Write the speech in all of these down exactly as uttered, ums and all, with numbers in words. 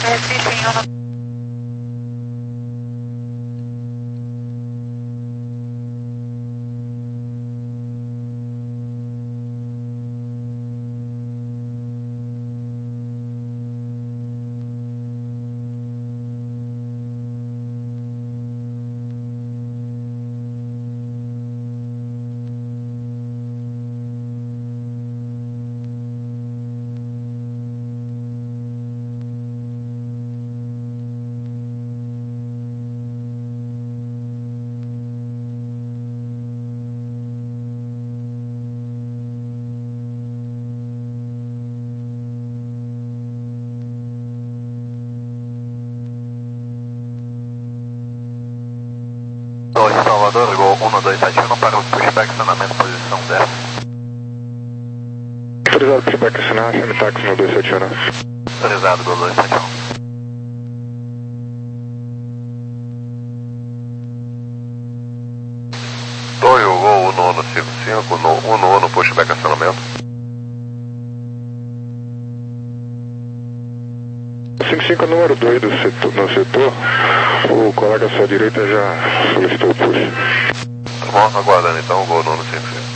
dois Salvador, Gol um dois sete um para o pushback, acionamento, posição dez. Autorizado pushback, acionar, chame táxi um dois sete um. Autorizado, Gol dois sete um. Toyo, Gol um um cinco cinco, um um pushback, acionamento. cinco cinco, número dois do setor, no setor, o colega à sua direita já solicitou o push. Vamos aguardando então o Gol um um cinco cinco.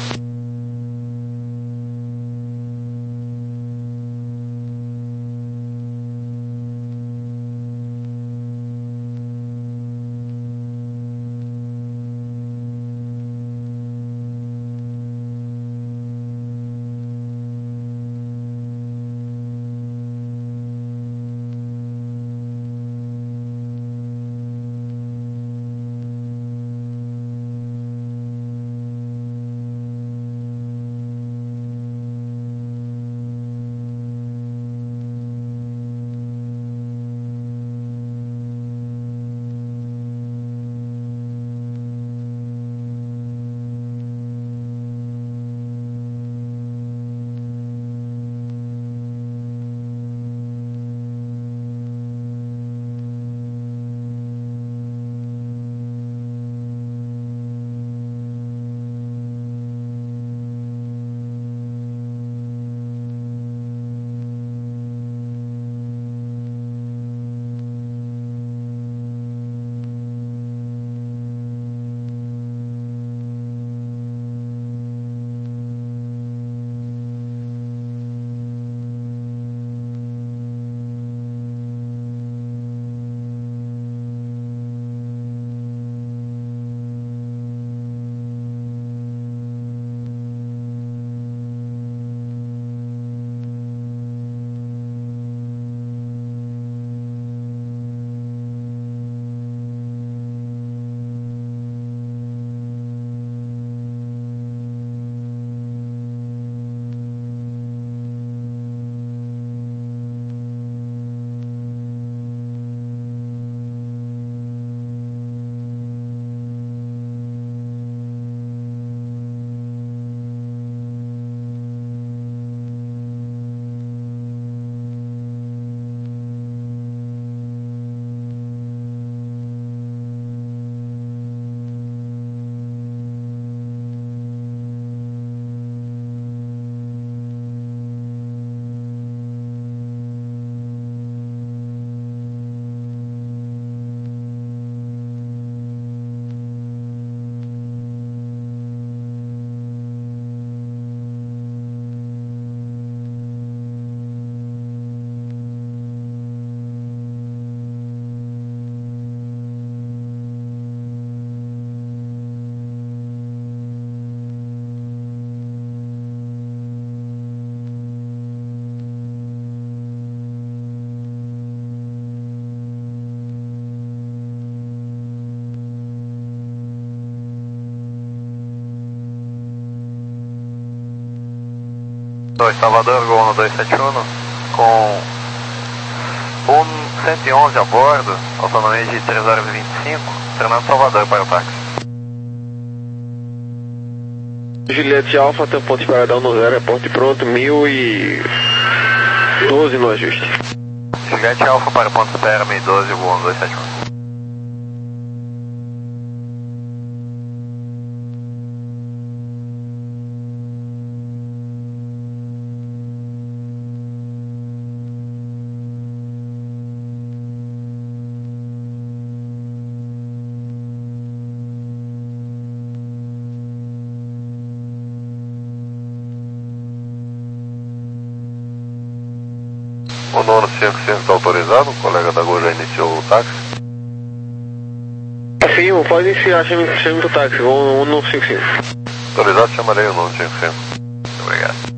dois Salvador, Gol um dois sete um, com um cento e onze a bordo, autonomia de três horas e vinte e cinco, treinando Salvador para o táxi. Juliette Alpha, tem ponto de paradão no zero, é ponto pronto, mil e doze no ajuste. Juliette Alpha para ponto espera, mil e doze, Gol um dois sete um. O nono cinco cinco está autorizado? O colega da Gol já iniciou o táxi? Sim, pode iniciar, chame, chame do táxi, vou no cinco cinco. Autorizado, chamarei o nono cinco cinco. Obrigado.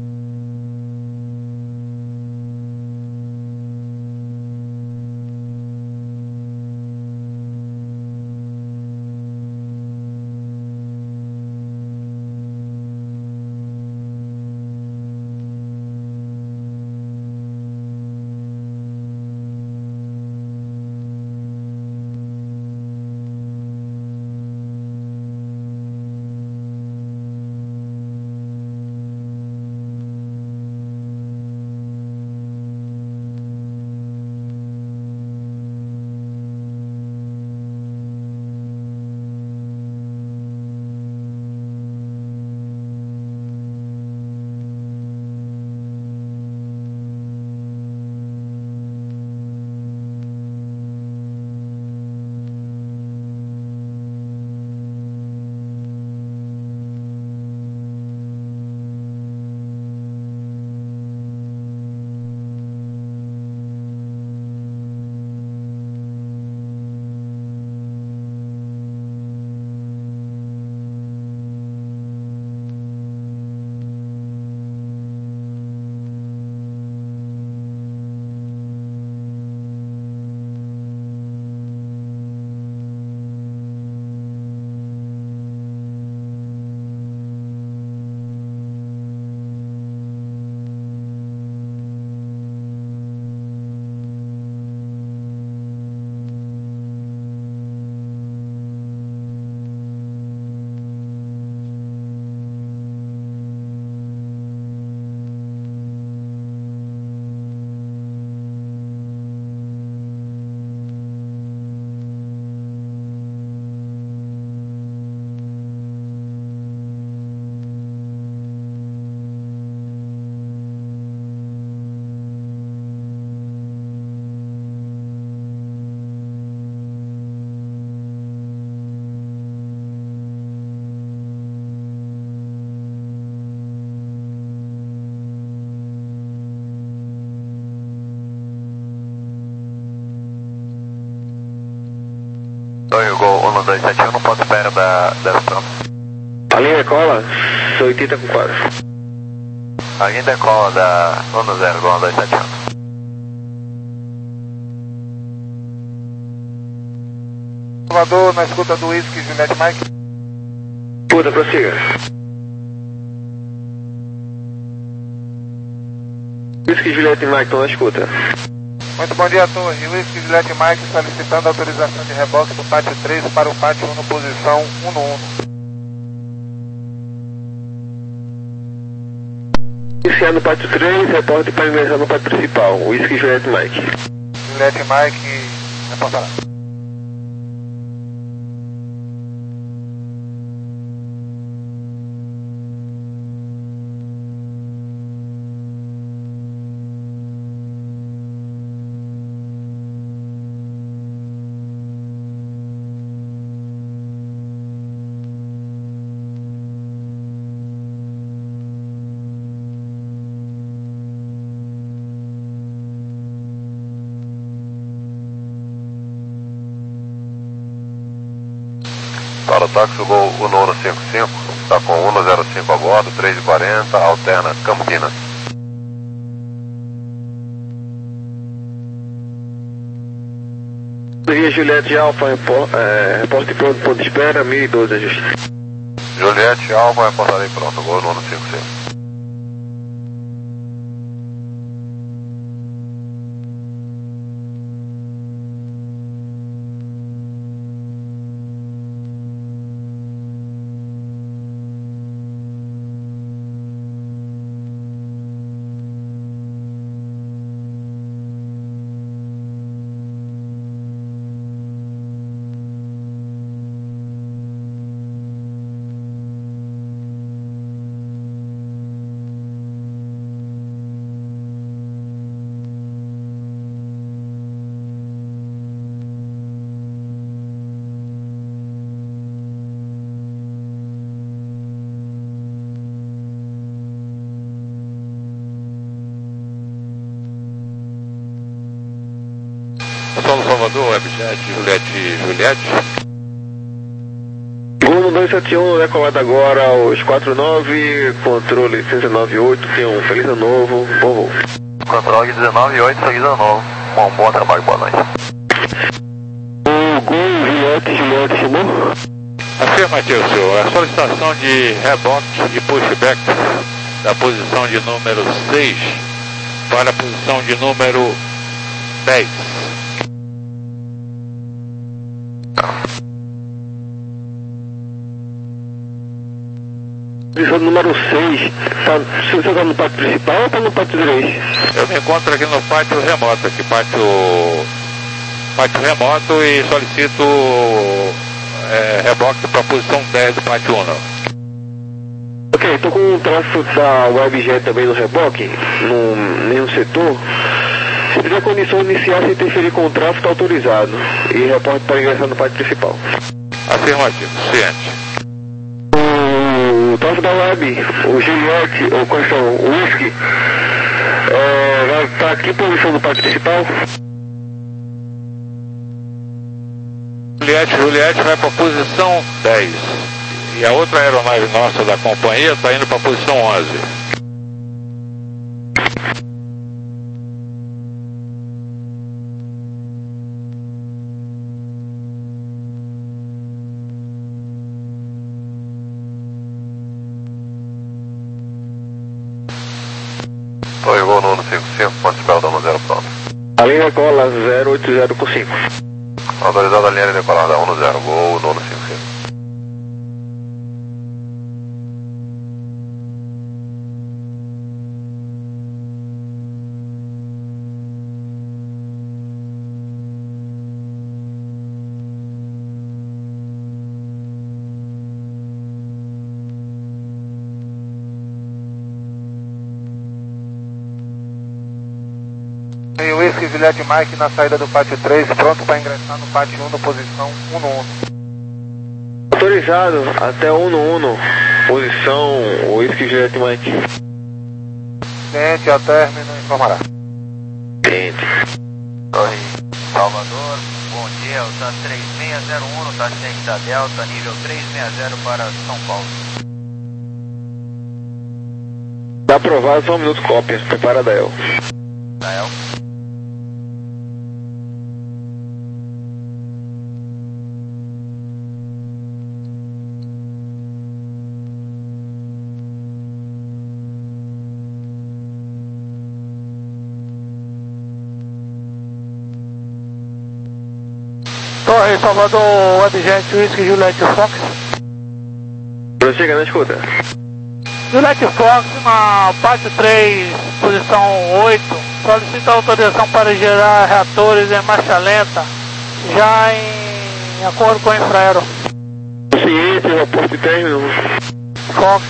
Oi, Gol um dois sete um no ponto espera da, das tropas. A linha decola, oitenta com quatro. A linha decola da um zero, Gol um dois sete um. Salvador, na escuta do Whisky, Juliette Mike. Puta, prossiga. Whisky, Juliette Mike, estão na escuta. Muito bom dia, Torre. Whisky, Juliette Mike solicitando autorização de reboque do pátio três para o pátio um, posição um no um. Iniciar no pátio três, reporte para ingressar no pátio principal. Whisky, Juliette Mike. Juliette Mike, reportará. Para o táxi, o Gol o nono cinco cinco, está com um zero cinco a bordo, três e quarenta, alterna Campinas. Via Juliette Alfa, é, reporte pronto, ponto de espera, mil e doze, ajuste. Juliette Alfa, reportarei pronto, Gol nono cinco cinco. Salvador, Webjet, Juliette, Juliette. Gol dois sete um, decolado agora aos quatro nove, controle seis nove oito, tenha um feliz ano novo, bom voo. Controle dezenove oito, feliz ano novo. Bom, bom trabalho, boa noite. O Gol Juliette, Juliette chamou? Afirmativo, senhor. A solicitação de reboque e pushback da posição de número seis para a posição de número dez. Posição número seis, tá, você está no pátio principal ou está no pátio três? Eu me encontro aqui no pátio remoto, aqui pátio, pátio remoto e solicito é, reboque para a posição dez do pátio um. Ok, estou com um tráfego da Webjet também no reboque, no mesmo setor. Se tiver condição inicial, se interferir com o tráfego, está autorizado. E reporte para ingressar no pátio principal. Afirmativo, ciente. O tráfego da Web, o Juliette, ou questão, o Whisky, é, vai estar aqui em posição do pátio principal. Juliette, Juliette vai para a posição dez. E a outra aeronave nossa da companhia está indo para a posição onze. Oi, voo no cinco cinco, ponte espera da zero pronto. A linha decola zero oito zero com cinco. Autorizada a linha de decolada um zero, voo no cinco cinco. E o Whisky Juliette Mike na saída do pátio três, pronto para ingressar no pátio um, posição um no um. Autorizado até um no um, posição Whisky Juliette Mike. Cliente, a término, informará. Cliente. Oi, Salvador, bom dia, o T A três seis zero um, no taxante da Delta, nível três seis zero para São Paulo. Tá aprovado, só um minuto, cópia, prepara da El. Da El. Torre, Salvador, Webjet, Whisky, Juliette Fox. Prossiga na escuta. Juliette Fox, na pátio três, posição oito, solicita autorização para gerar reatores em marcha lenta, já em acordo com o Infraero. Ciente, reporte de término. Fox.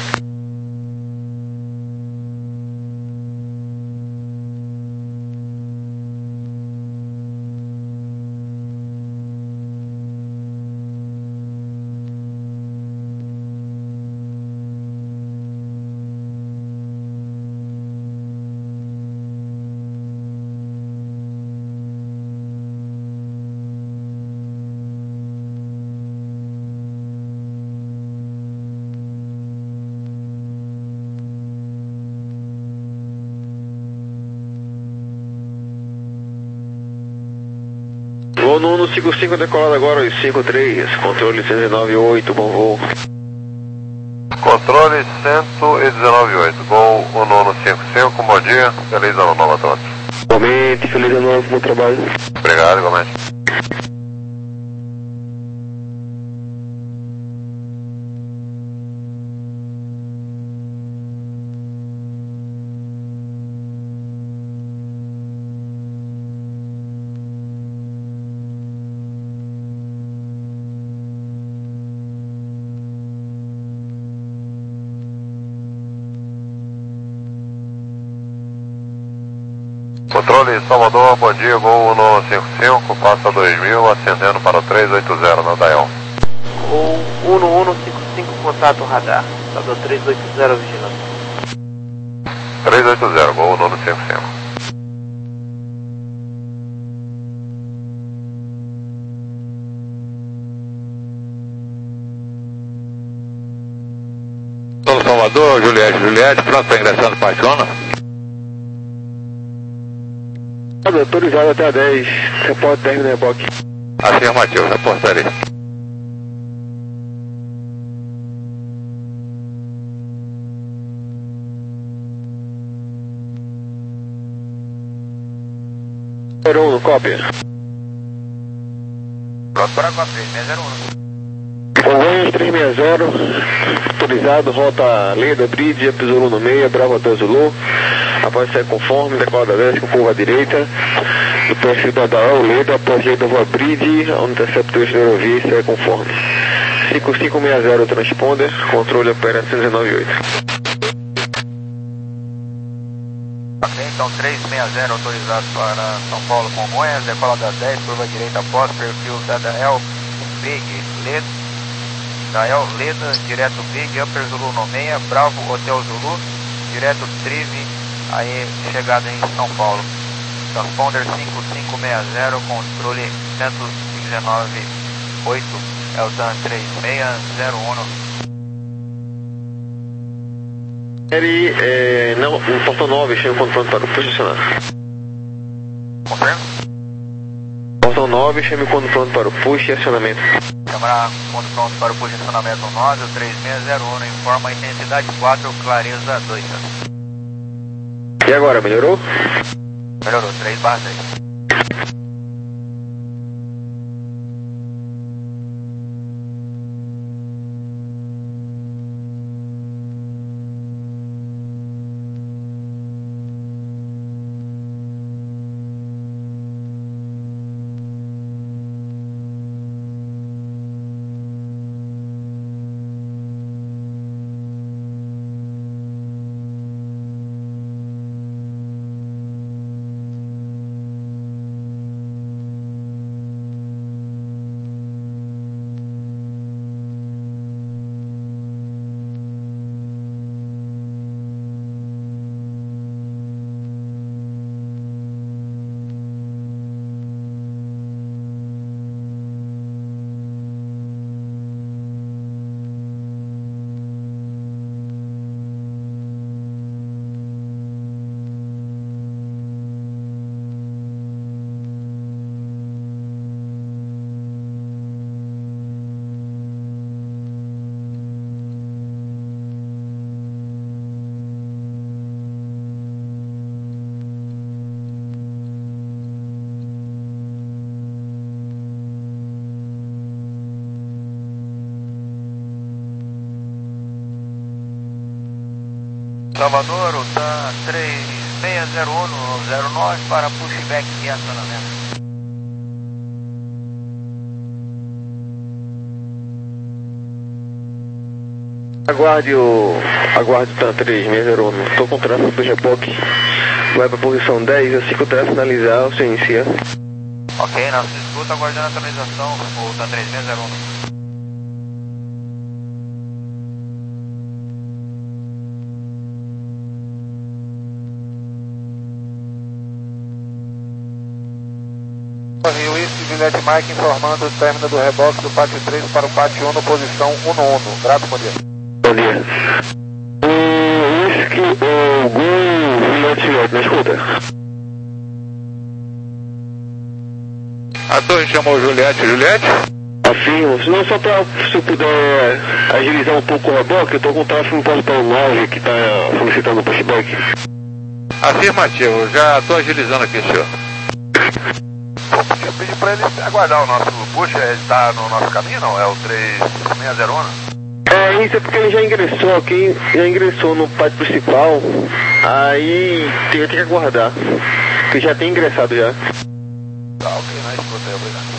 Voo no um cinco cinco, decolado agora aos cinco três, controle cento e nove oito, bom voo. Controle cento e dezenove oito, gol um nono cinco cinco, bom dia, feliz ano novo a todos. Igualmente, feliz ano novo, bom trabalho. Obrigado, igualmente. Controle Salvador, bom dia, voo um nono cinco cinco, passa dois mil, ascendendo para o três oito zero na Dial. O um um cinco cinco, contato radar, Salvador três oito zero, vigilância. três oito zero, voo um nono cinco cinco. Alô, Salvador, Juliette, Juliette, pronto para ingressar no Pátio Uno? Autorizado até a dez, repórter término reboque. Afirmativo, reportarei. zero um, cópia. Pronto para cópia, três seis zero um. Congonhas três seis zero, autorizado, rota Leda, Bridge, Zulu no meio, Bravo até Zulu. Após sair conforme, decola da dez, com curva à direita. Do perfil da Daal, Leda, após jeito da Voa Bridge, onde interceptou este aerovia e sai conforme. cinco cinco seis zero, transponder, controle operação um nove oito. Ok, então três seis zero autorizado para São Paulo, Congonhas, decola da dez, curva à direita após perfil da Daal, Big, Leda. Dael, Leda, direto Big, Upper Zulu no meia, Bravo, Hotel Zulu, direto Trive, aí chegada em São Paulo. Transponder cinco cinco seis zero, controle cento e dezenove oito, Eltan três seis zero um. Ele, é, não, no portão nove, chega o controle para o posicionar. Confirma? Portão nove, chame o controle para o push e acionamento. Câmara quando pronto para o posicionamento nove, o três seis zero um, informa a intensidade quatro, clareza dois. E agora, melhorou? Melhorou, três barra seis. Salvador, o T A M três seis zero um zero nove para pushback e acionamento. Aguarde o. Aguarde o T A M três seis zero um. Estou com o tráfego do reboque. Vai para a posição dez, assim que o tráfego finalizar, você inicia. Ok, na sua escuta, aguardando a atualização, o T A M três seis zero um. Rio East, Juliette Mike informando o término do reboque do pátio três para o pátio um, posição um no um. Grato, bom dia. Bom dia. O Whisky, o Gol, Juliette, Juliette, me escuta? A torre chamou Juliette, Juliette? Afirmo, se não só para se eu puder agilizar um pouco o reboque, eu estou com o tráfego no portão nove que está solicitando o pushback. Afirmativo, já estou agilizando aqui, senhor. Eu pedi para ele aguardar o nosso push, ele está no nosso caminho, não? É o três seis zero um? É, isso é porque ele já ingressou aqui, já ingressou no pátio principal, aí tem, tem que aguardar, porque já tem ingressado já. Tá, ok, na escuta aí, obrigado.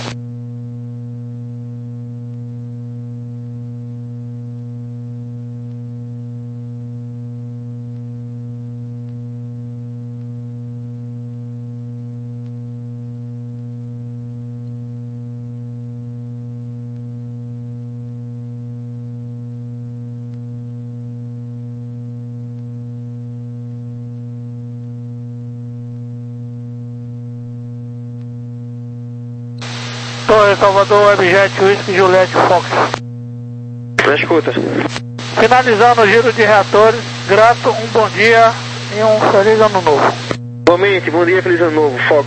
Torre Salvador, Webjet, Whisky, Juliette, Fox. Na escuta. Finalizando o giro de reatores, grato, um bom dia e um feliz ano novo. Igualmente, bom dia, feliz ano novo, Fox.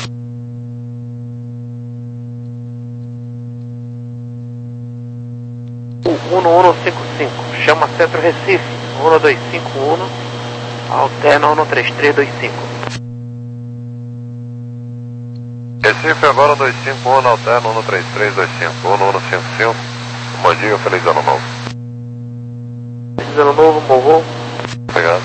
um um cinco cinco, chama Centro Recife, um dois cinco um, alterna um três três dois cinco. Recife agora dois cinco um, alterna um três três dois cinco, um um cinco cinco, bom dia, feliz ano novo. Feliz ano novo, bom voo. Obrigado.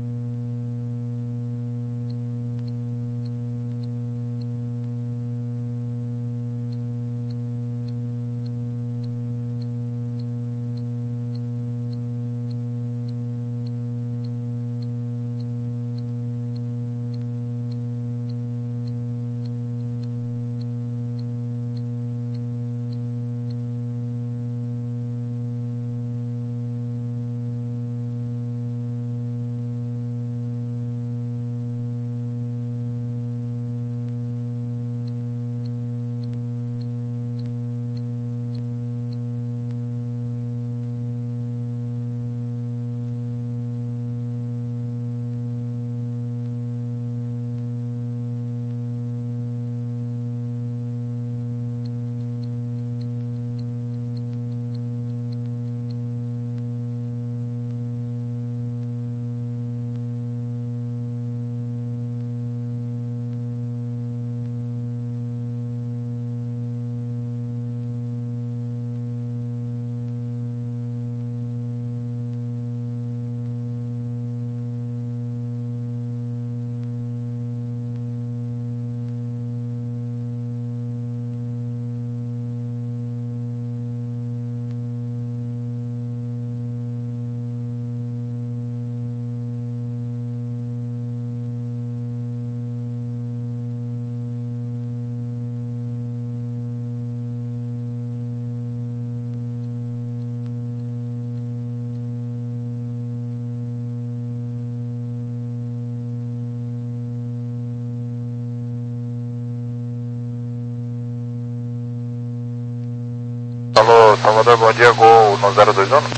Alô, Salvador, bom dia, Gol no zero dois um.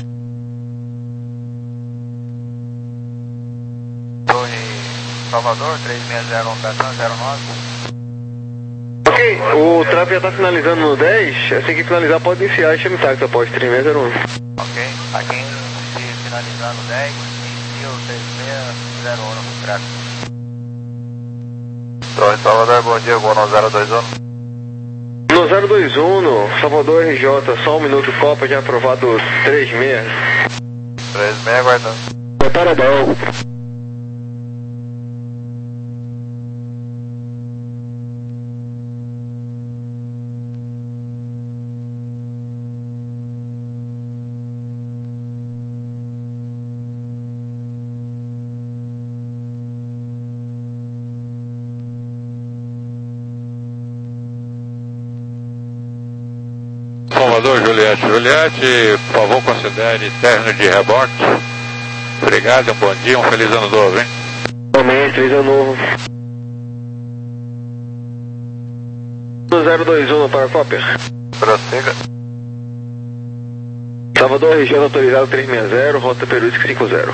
Torre Salvador, três seis zero um zero nove. Ok, o tráfego já está finalizando no dez, assim que finalizar pode iniciar e chame táxi após três seis zero um. Ok, aqui finalizando dez, inicia o três seis zero um no tráfego. Torre Salvador, bom dia, Gol no zero dois um. No zero dois um, no Salvador R J, só um minuto, Copa já aprovado três seis. três seis, aguardando. Paradão. Salvador, Juliette. Juliette, por favor, considere término de reboque. Obrigado, um bom dia, um feliz ano novo, hein? Amém, feliz ano novo. No zero dois um para a cópia. Prossiga. Salvador R J autorizado três seis zero, rota Perúzica cinco zero.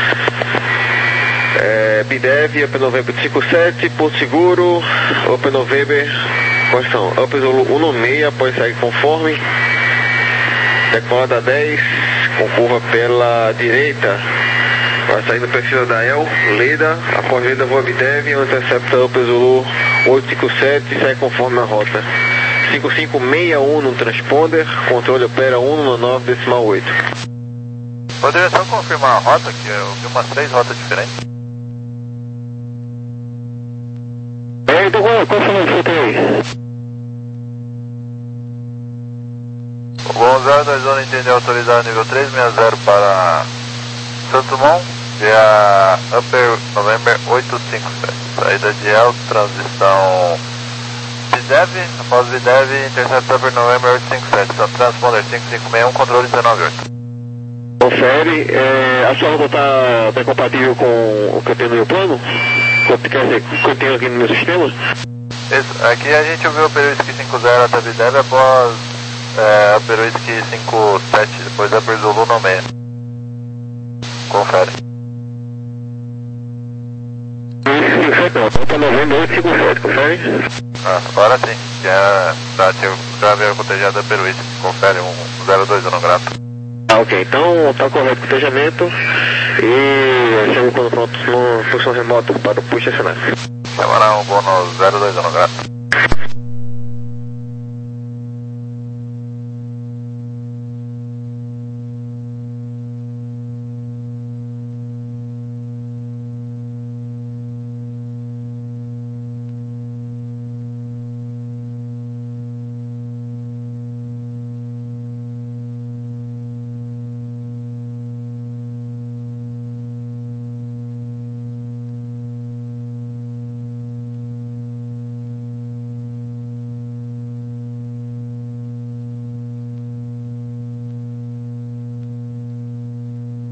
É, B D E V, Up November cinco sete, Porto Seguro, Up November, questão, Up Zulu um seis, após sair conforme, decolada dez, com curva pela direita, vai sair no perfil da El, Leda, após Leda voa B D E V, intercepta Up Zulu oito cinco sete, sai conforme a rota. cinco cinco seis um no transponder, controle opera um nove decimal oito. Poderia só confirmar a rota, que eu vi umas três rotas diferentes. É, então qual, qual foi o chute aí? O Gol zero dois um entendeu autorizar nível três seis zero para Santos Dumont, via Upper November oito cinco sete. Saída de El, transição B D E V, após B D E V, intercepta Upper November oito cinco sete. Transponder cinco cinco seis um, controle dezenove oito. Confere, é, a sua rota está tá compatível com o que eu tenho no meu plano? Quer dizer, o que eu tenho aqui no meu sistema? Isso, aqui a gente ouviu o Peruiski cinco zero até B D E V, após é, o Peruiski cinco sete, depois a Upper Zulu no seis. confere. oito cinco sete, não, Pampa Novembro oito cinco sete, confere? Ah, agora sim, que é da ativo, já veio cotejada pelo I C, confere um zero dois um grato. Ah, ok, então tá correto o cotejamento e chamo quando pronto no função remota para o push S N S. Camarão, bônus zero dois um grato.